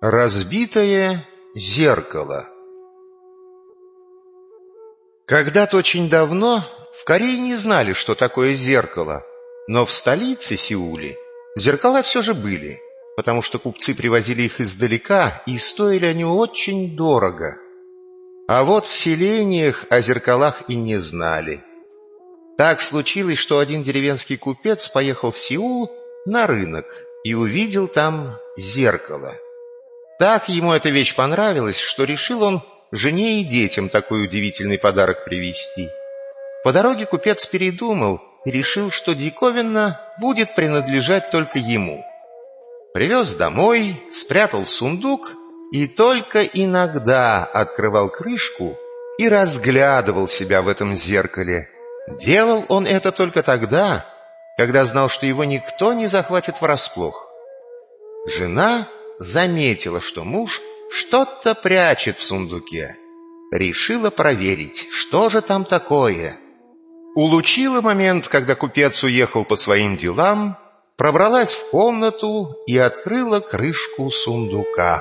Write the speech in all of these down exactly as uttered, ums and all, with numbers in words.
Разбитое зеркало. Когда-то очень давно в Корее не знали, что такое зеркало, но в столице Сеуле зеркала все же были, потому что купцы привозили их издалека, и стоили они очень дорого. А вот в селениях о зеркалах и не знали. Так случилось, что один деревенский купец поехал в Сеул на рынок и увидел там зеркало. Так ему эта вещь понравилась, что решил он жене и детям такой удивительный подарок привезти. По дороге купец передумал и решил, что диковина будет принадлежать только ему. Привез домой, спрятал в сундук и только иногда открывал крышку и разглядывал себя в этом зеркале. Делал он это только тогда, когда знал, что его никто не захватит врасплох. Жена заметила, что муж что-то прячет в сундуке. Решила проверить, что же там такое. Улучила момент, когда купец уехал по своим делам, пробралась в комнату и открыла крышку сундука.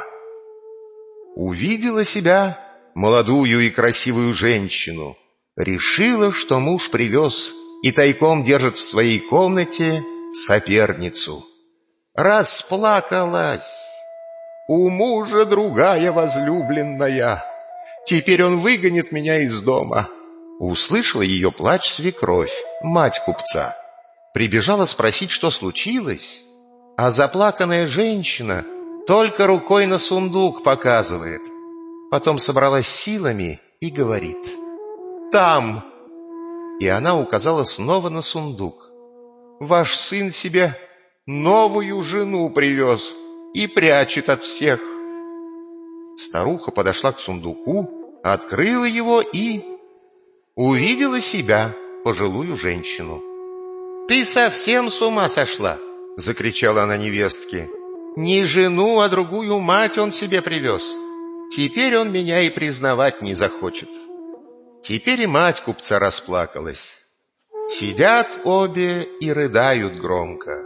Увидела себя молодую и красивую женщину. Решила, что муж привез и тайком держит в своей комнате соперницу. Расплакалась. У мужа другая возлюбленная. Теперь он выгонит меня из дома. Услышала ее плач свекровь, мать купца. Прибежала спросить, что случилось. А заплаканная женщина только рукой на сундук показывает. Потом собралась силами и говорит: «Там!» И она указала снова на сундук. «Ваш сын себе новую жену привез и прячет от всех». Старуха подошла к сундуку, открыла его и увидела себя, пожилую женщину. «Ты совсем с ума сошла!» — закричала она невестке. «Не жену, а другую мать он себе привез. Теперь он меня и признавать не захочет». Теперь и мать купца расплакалась. Сидят обе и рыдают громко.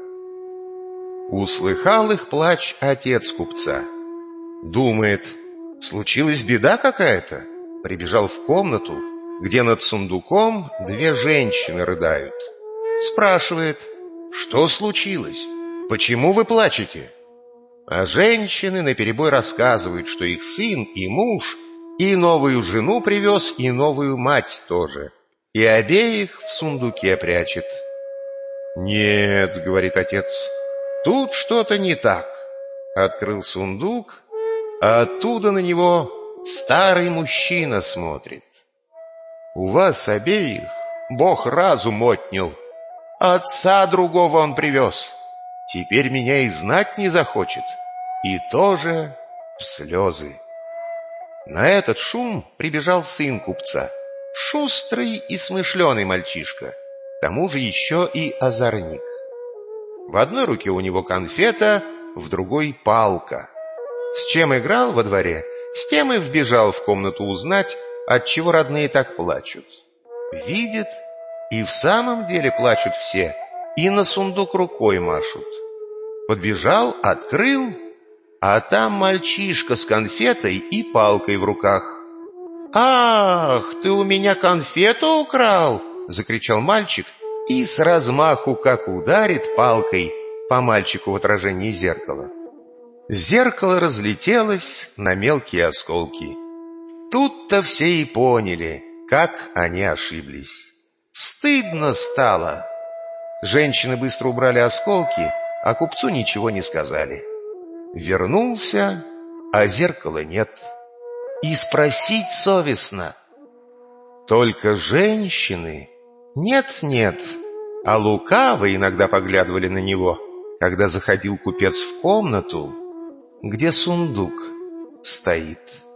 Услыхал их плач отец купца. Думает, случилась беда какая-то. Прибежал в комнату, где над сундуком две женщины рыдают. Спрашивает: «Что случилось? Почему вы плачете?» А женщины наперебой рассказывают, что их сын и муж и новую жену привез, и новую мать тоже, и обеих в сундуке прячет. «Нет, — говорит отец, — тут что-то не так». Открыл сундук, а оттуда на него старый мужчина смотрит. «У вас обеих Бог разум отнял. Отца другого он привез. Теперь меня и знать не захочет». И тоже в слезы. На этот шум прибежал сын купца, шустрый и смышленый мальчишка, к тому же еще и озорник. В одной руке у него конфета, в другой палка. С чем играл во дворе, с тем и вбежал в комнату узнать, отчего родные так плачут. Видит, и в самом деле плачут все, и на сундук рукой машут. Подбежал, открыл, а там мальчишка с конфетой и палкой в руках. «Ах, ты у меня конфету украл!» — закричал мальчик и с размаху как ударит палкой по мальчику в отражении зеркала. Зеркало разлетелось на мелкие осколки. Тут-то все и поняли, как они ошиблись. Стыдно стало. Женщины быстро убрали осколки, а купцу ничего не сказали. Вернулся, а зеркала нет. И спросить совестно. Только женщины нет-нет, а лукаво иногда поглядывали на него, когда заходил купец в комнату, где сундук стоит.